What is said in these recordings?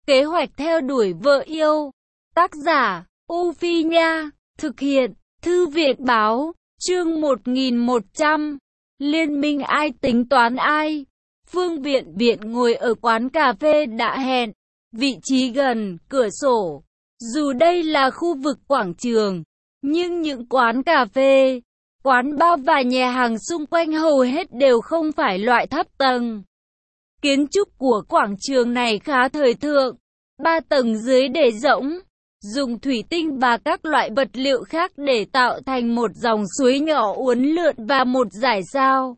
Kế hoạch theo đuổi vợ yêu. Tác giả, U Phi Nha. Thực hiện, Thư viện Báo. Chương 1100. Liên minh ai tính toán ai? Phương Viện Viện ngồi ở quán cà phê đã hẹn, vị trí gần cửa sổ. Dù đây là khu vực quảng trường, nhưng những quán cà phê, quán bar và nhà hàng xung quanh hầu hết đều không phải loại thấp tầng. Kiến trúc của quảng trường này khá thời thượng, 3 tầng dưới để rỗng, dùng thủy tinh và các loại vật liệu khác để tạo thành một dòng suối nhỏ uốn lượn và một dải sao.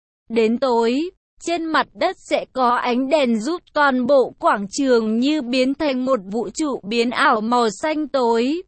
Đến tối, trên mặt đất sẽ có ánh đèn giúp toàn bộ quảng trường như biến thành một vũ trụ biến ảo màu xanh tối.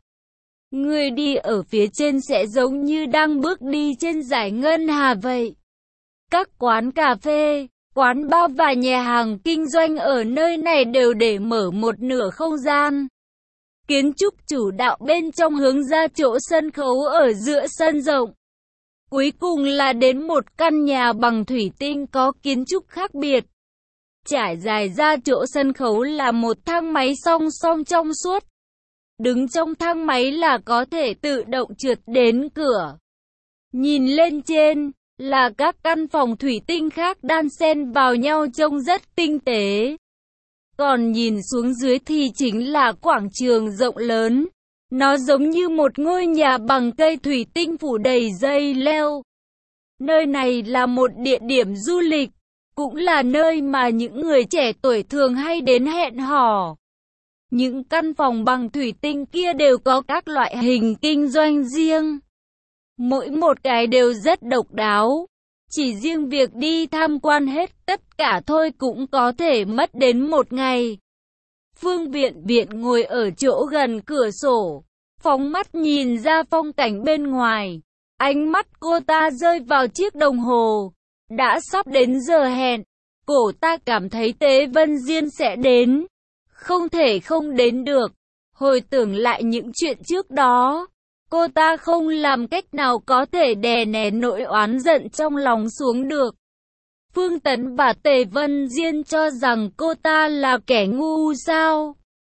Người đi ở phía trên sẽ giống như đang bước đi trên dải ngân hà vậy. Các quán cà phê, quán bar và nhà hàng kinh doanh ở nơi này đều để mở một nửa không gian. Kiến trúc chủ đạo bên trong hướng ra chỗ sân khấu ở giữa sân rộng. Cuối cùng là đến một căn nhà bằng thủy tinh có kiến trúc khác biệt. Trải dài ra chỗ sân khấu là một thang máy song song trong suốt. Đứng trong thang máy là có thể tự động trượt đến cửa. Nhìn lên trên là các căn phòng thủy tinh khác đan xen vào nhau trông rất tinh tế. Còn nhìn xuống dưới thì chính là quảng trường rộng lớn. Nó giống như một ngôi nhà bằng cây thủy tinh phủ đầy dây leo. Nơi này là một địa điểm du lịch, cũng là nơi mà những người trẻ tuổi thường hay đến hẹn hò. Những căn phòng bằng thủy tinh kia đều có các loại hình kinh doanh riêng. Mỗi một cái đều rất độc đáo. Chỉ riêng việc đi tham quan hết tất cả thôi cũng có thể mất đến một ngày. Phương Viện Viện ngồi ở chỗ gần cửa sổ, phóng mắt nhìn ra phong cảnh bên ngoài. Ánh mắt cô ta rơi vào chiếc đồng hồ. Đã sắp đến giờ hẹn. Cô ta cảm thấy Tế Vân Diên sẽ đến. Không thể không đến được. Hồi tưởng lại những chuyện trước đó, cô ta không làm cách nào có thể đè nén nỗi oán giận trong lòng xuống được. Phương Tấn và Tề Vân Diên cho rằng cô ta là kẻ ngu sao?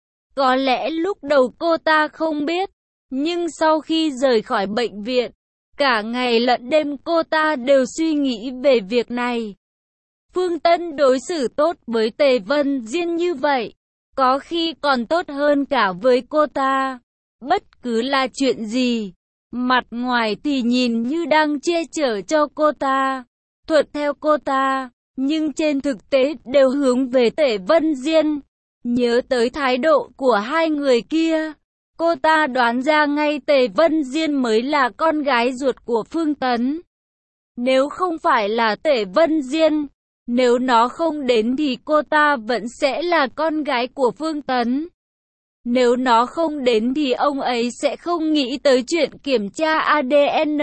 Có lẽ lúc đầu cô ta không biết, nhưng sau khi rời khỏi bệnh viện, cả ngày lẫn đêm cô ta đều suy nghĩ về việc này. Phương Tấn đối xử tốt với Tề Vân Diên như vậy, có khi còn tốt hơn cả với cô ta. Bất cứ là chuyện gì, mặt ngoài thì nhìn như đang che chở cho cô ta, thuận theo cô ta, nhưng trên thực tế đều hướng về Tề Vân Diên. Nhớ tới thái độ của hai người kia, cô ta đoán ra ngay Tề Vân Diên mới là con gái ruột của Phương Tấn. Nếu không phải là Tề Vân Diên, nếu nó không đến thì cô ta vẫn sẽ là con gái của Phương Tấn. Nếu nó không đến thì ông ấy sẽ không nghĩ tới chuyện kiểm tra ADN.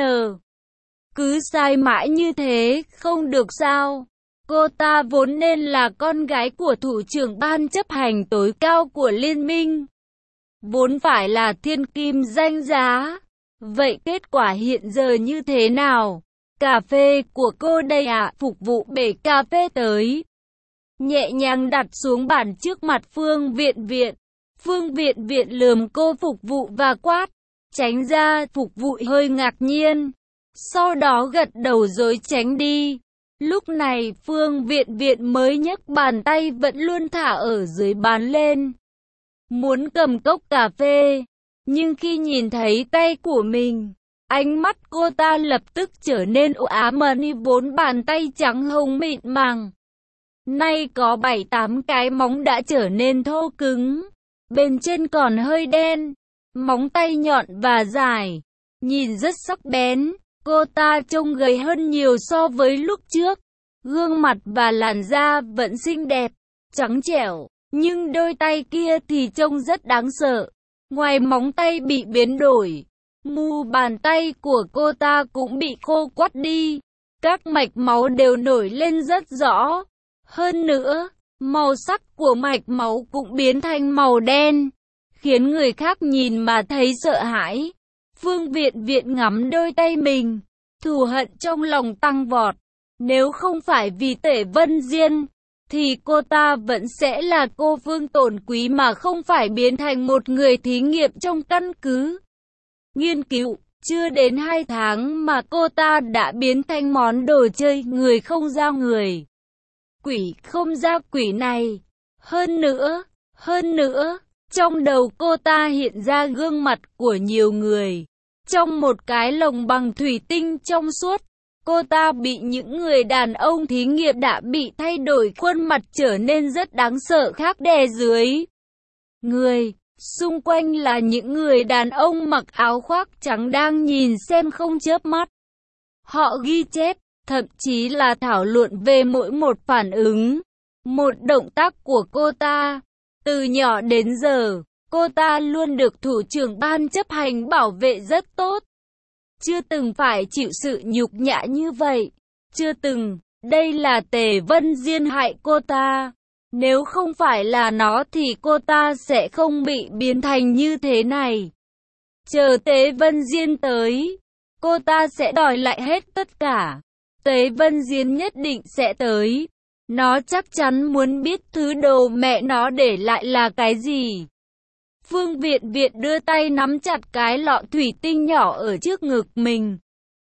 Cứ sai mãi như thế, không được sao? Cô ta vốn nên là con gái của thủ trưởng ban chấp hành tối cao của liên minh. Vốn phải là thiên kim danh giá. Vậy kết quả hiện giờ như thế nào? Cà phê của cô đây ạ, phục vụ bể cà phê tới. Nhẹ nhàng đặt xuống bàn trước mặt Phương Viện Viện. Phương Viện Viện lườm cô phục vụ và quát. Tránh ra, phục vụ hơi ngạc nhiên. Sau đó gật đầu rồi tránh đi. Lúc này Phương Viện Viện mới nhấc bàn tay vẫn luôn thả ở dưới bàn lên. Muốn cầm cốc cà phê. Nhưng khi nhìn thấy tay của mình, ánh mắt cô ta lập tức trở nên u ám như bốn bàn tay trắng hồng mịn màng. Nay có 7-8 cái móng đã trở nên thô cứng. Bên trên còn hơi đen. Móng tay nhọn và dài. Nhìn rất sắc bén. Cô ta trông gầy hơn nhiều so với lúc trước. Gương mặt và làn da vẫn xinh đẹp, trắng trẻo. Nhưng đôi tay kia thì trông rất đáng sợ. Ngoài móng tay bị biến đổi, mu bàn tay của cô ta cũng bị khô quắt đi. Các mạch máu đều nổi lên rất rõ. Hơn nữa, màu sắc của mạch máu cũng biến thành màu đen, khiến người khác nhìn mà thấy sợ hãi. Phương Viện Viện ngắm đôi tay mình, thù hận trong lòng tăng vọt. Nếu không phải vì Tề Vân Diên, thì cô ta vẫn sẽ là cô Vương Tổn Quý mà không phải biến thành một người thí nghiệm trong căn cứ nghiên cứu. Chưa đến 2 tháng mà cô ta đã biến thành món đồ chơi người không ra người, quỷ không ra quỷ này. Hơn nữa, trong đầu cô ta hiện ra gương mặt của nhiều người. Trong một cái lồng bằng thủy tinh trong suốt, cô ta bị những người đàn ông thí nghiệm đã bị thay đổi khuôn mặt trở nên rất đáng sợ khác đè dưới người. Xung quanh là những người đàn ông mặc áo khoác trắng đang nhìn xem không chớp mắt. Họ ghi chép, thậm chí là thảo luận về mỗi một phản ứng, một động tác của cô ta. Từ nhỏ đến giờ, cô ta luôn được thủ trưởng ban chấp hành bảo vệ rất tốt. Chưa từng phải chịu sự nhục nhã như vậy. Chưa từng. Đây là Tề Vân Diên hại cô ta. Nếu không phải là nó thì cô ta sẽ không bị biến thành như thế này. Chờ Tề Vân Diên tới, cô ta sẽ đòi lại hết tất cả. Tề Vân Diên nhất định sẽ tới. Nó chắc chắn muốn biết thứ đồ mẹ nó để lại là cái gì. Phương Viện Viện đưa tay nắm chặt cái lọ thủy tinh nhỏ ở trước ngực mình.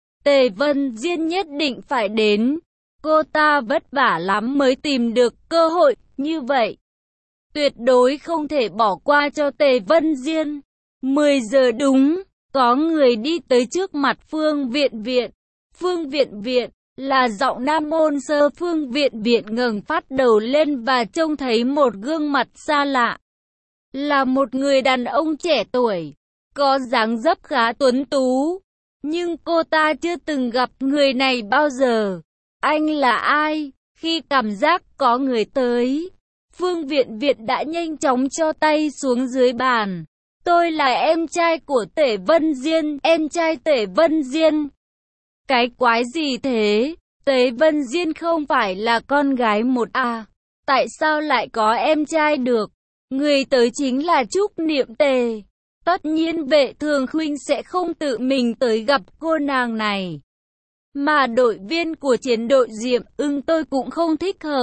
Tề Vân Diên nhất định phải đến. Cô ta vất vả lắm mới tìm được cơ hội như vậy. Tuyệt đối không thể bỏ qua cho Tề Vân Diên. 10 giờ đúng, có người đi tới trước mặt Phương Viện Viện. Phương Viện Viện là giọng nam môn sơ. Phương Viện Viện ngẩng phát đầu lên và trông thấy một gương mặt xa lạ. Là một người đàn ông trẻ tuổi, có dáng dấp khá tuấn tú. Nhưng cô ta chưa từng gặp người này bao giờ. Anh là ai? Khi cảm giác có người tới, Phương Viện Viện đã nhanh chóng cho tay xuống dưới bàn. Tôi là em trai của Tề Vân Diên, em trai Tề Vân Diên. Cái quái gì thế? Tề Vân Diên không phải là con gái một à? Tại sao lại có em trai được? Người tới chính là Trúc Niệm Tề. Tất nhiên Vệ Thường Khuynh sẽ không tự mình tới gặp cô nàng này. Mà đội viên của chiến đội Diệm Ưng tôi cũng không thích hợp.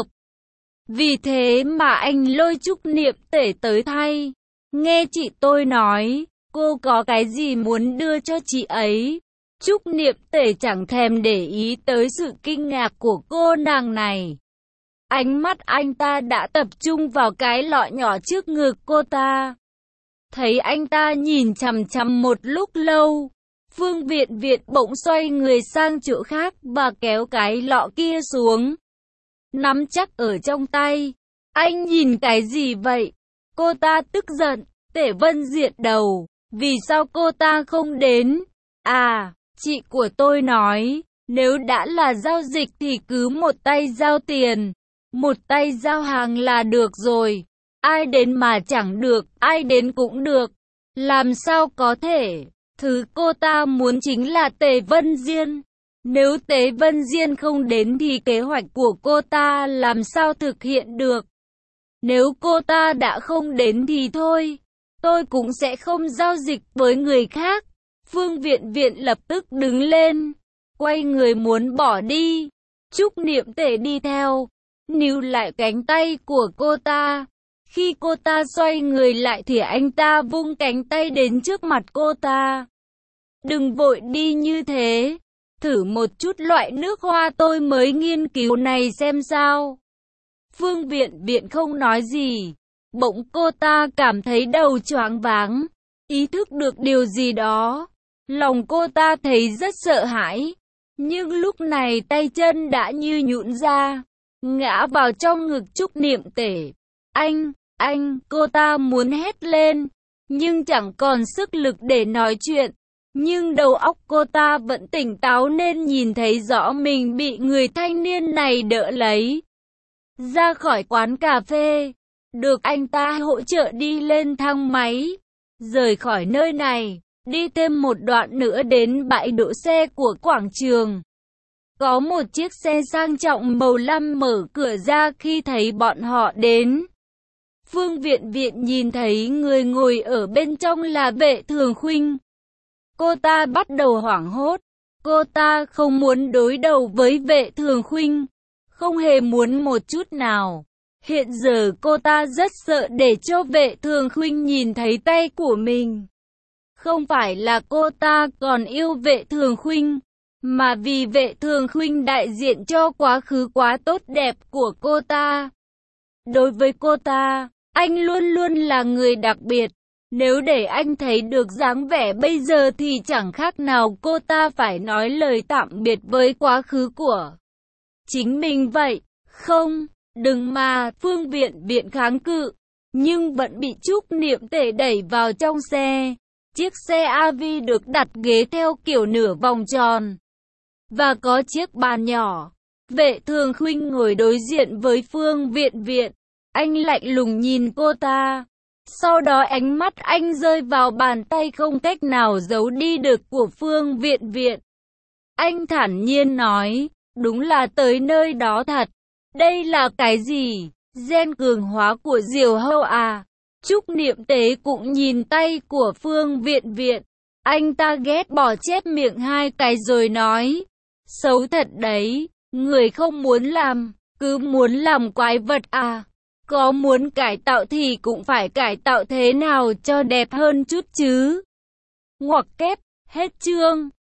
Vì thế mà anh lôi Trúc Niệm Tề tới thay. Nghe chị tôi nói, cô có cái gì muốn đưa cho chị ấy. Trúc Niệm Tề chẳng thèm để ý tới sự kinh ngạc của cô nàng này. Ánh mắt anh ta đã tập trung vào cái lọ nhỏ trước ngực cô ta. Thấy anh ta nhìn chằm chằm một lúc lâu, Phương Viện Viện bỗng xoay người sang chỗ khác và kéo cái lọ kia xuống. Nắm chắc ở trong tay. Anh nhìn cái gì vậy? Cô ta tức giận. Tề Vân Diệt đầu. Vì sao cô ta không đến? À, chị của tôi nói, nếu đã là giao dịch thì cứ một tay giao tiền, một tay giao hàng là được rồi. Ai đến mà chẳng được, ai đến cũng được. Làm sao có thể? Thứ cô ta muốn chính là Tề Vân Diên. Nếu Tề Vân Diên không đến thì kế hoạch của cô ta làm sao thực hiện được? Nếu cô ta đã không đến thì thôi, tôi cũng sẽ không giao dịch với người khác. Phương Viện Viện lập tức đứng lên, quay người muốn bỏ đi. Trúc Niệm Tề đi theo, níu lại cánh tay của cô ta. Khi cô ta xoay người lại thì anh ta vung cánh tay đến trước mặt cô ta. Đừng vội đi như thế. Thử một chút loại nước hoa tôi mới nghiên cứu này xem sao. Phương Viện Viện không nói gì. Bỗng cô ta cảm thấy đầu choáng váng. Ý thức được điều gì đó. Lòng cô ta thấy rất sợ hãi. Nhưng lúc này tay chân đã như nhũn ra, ngã vào trong ngực Trúc Niệm Tề. Anh, cô ta muốn hét lên, nhưng chẳng còn sức lực để nói chuyện. Nhưng đầu óc cô ta vẫn tỉnh táo nên nhìn thấy rõ mình bị người thanh niên này đỡ lấy ra khỏi quán cà phê. Được anh ta hỗ trợ đi lên thang máy, rời khỏi nơi này, đi thêm một đoạn nữa đến bãi đỗ xe của quảng trường. Có một chiếc xe sang trọng màu lam mở cửa ra khi thấy bọn họ đến. Phương Viện Viện nhìn thấy người ngồi ở bên trong là Vệ Thường Khuynh. Cô ta bắt đầu hoảng hốt. Cô ta không muốn đối đầu với Vệ Thường Khuynh. không hề muốn một chút nào. Hiện giờ cô ta rất sợ để cho Vệ Thường Khuynh nhìn thấy tay của mình. Không phải là cô ta còn yêu Vệ Thường Khuynh, mà vì Vệ Thường Khuynh đại diện cho quá khứ quá tốt đẹp của cô ta. Đối với cô ta, anh luôn luôn là người đặc biệt. Nếu để anh thấy được dáng vẻ bây giờ thì chẳng khác nào cô ta phải nói lời tạm biệt với quá khứ của chính mình vậy. Không, đừng mà, Phương Viện kháng cự, nhưng vẫn bị Trúc Niệm Tề đẩy vào trong xe. Chiếc xe AV được đặt ghế theo kiểu nửa vòng tròn, và có chiếc bàn nhỏ. Vệ Thường Khuynh ngồi đối diện với Phương Viện. Anh lạnh lùng nhìn cô ta. Sau đó ánh mắt anh rơi vào bàn tay không cách nào giấu đi được của Phương Viện. Anh thản nhiên nói, đúng là tới nơi đó thật. Đây là cái gì? Gen cường hóa của Diều Hâu à? Trúc Niệm Tế cũng nhìn tay của Phương Viện. Anh ta ghét bỏ chép miệng hai cái rồi nói, xấu thật đấy, người không muốn làm, cứ muốn làm quái vật à? Có muốn cải tạo thì cũng phải cải tạo thế nào cho đẹp hơn chút chứ. Ngoặc kép, hết chương.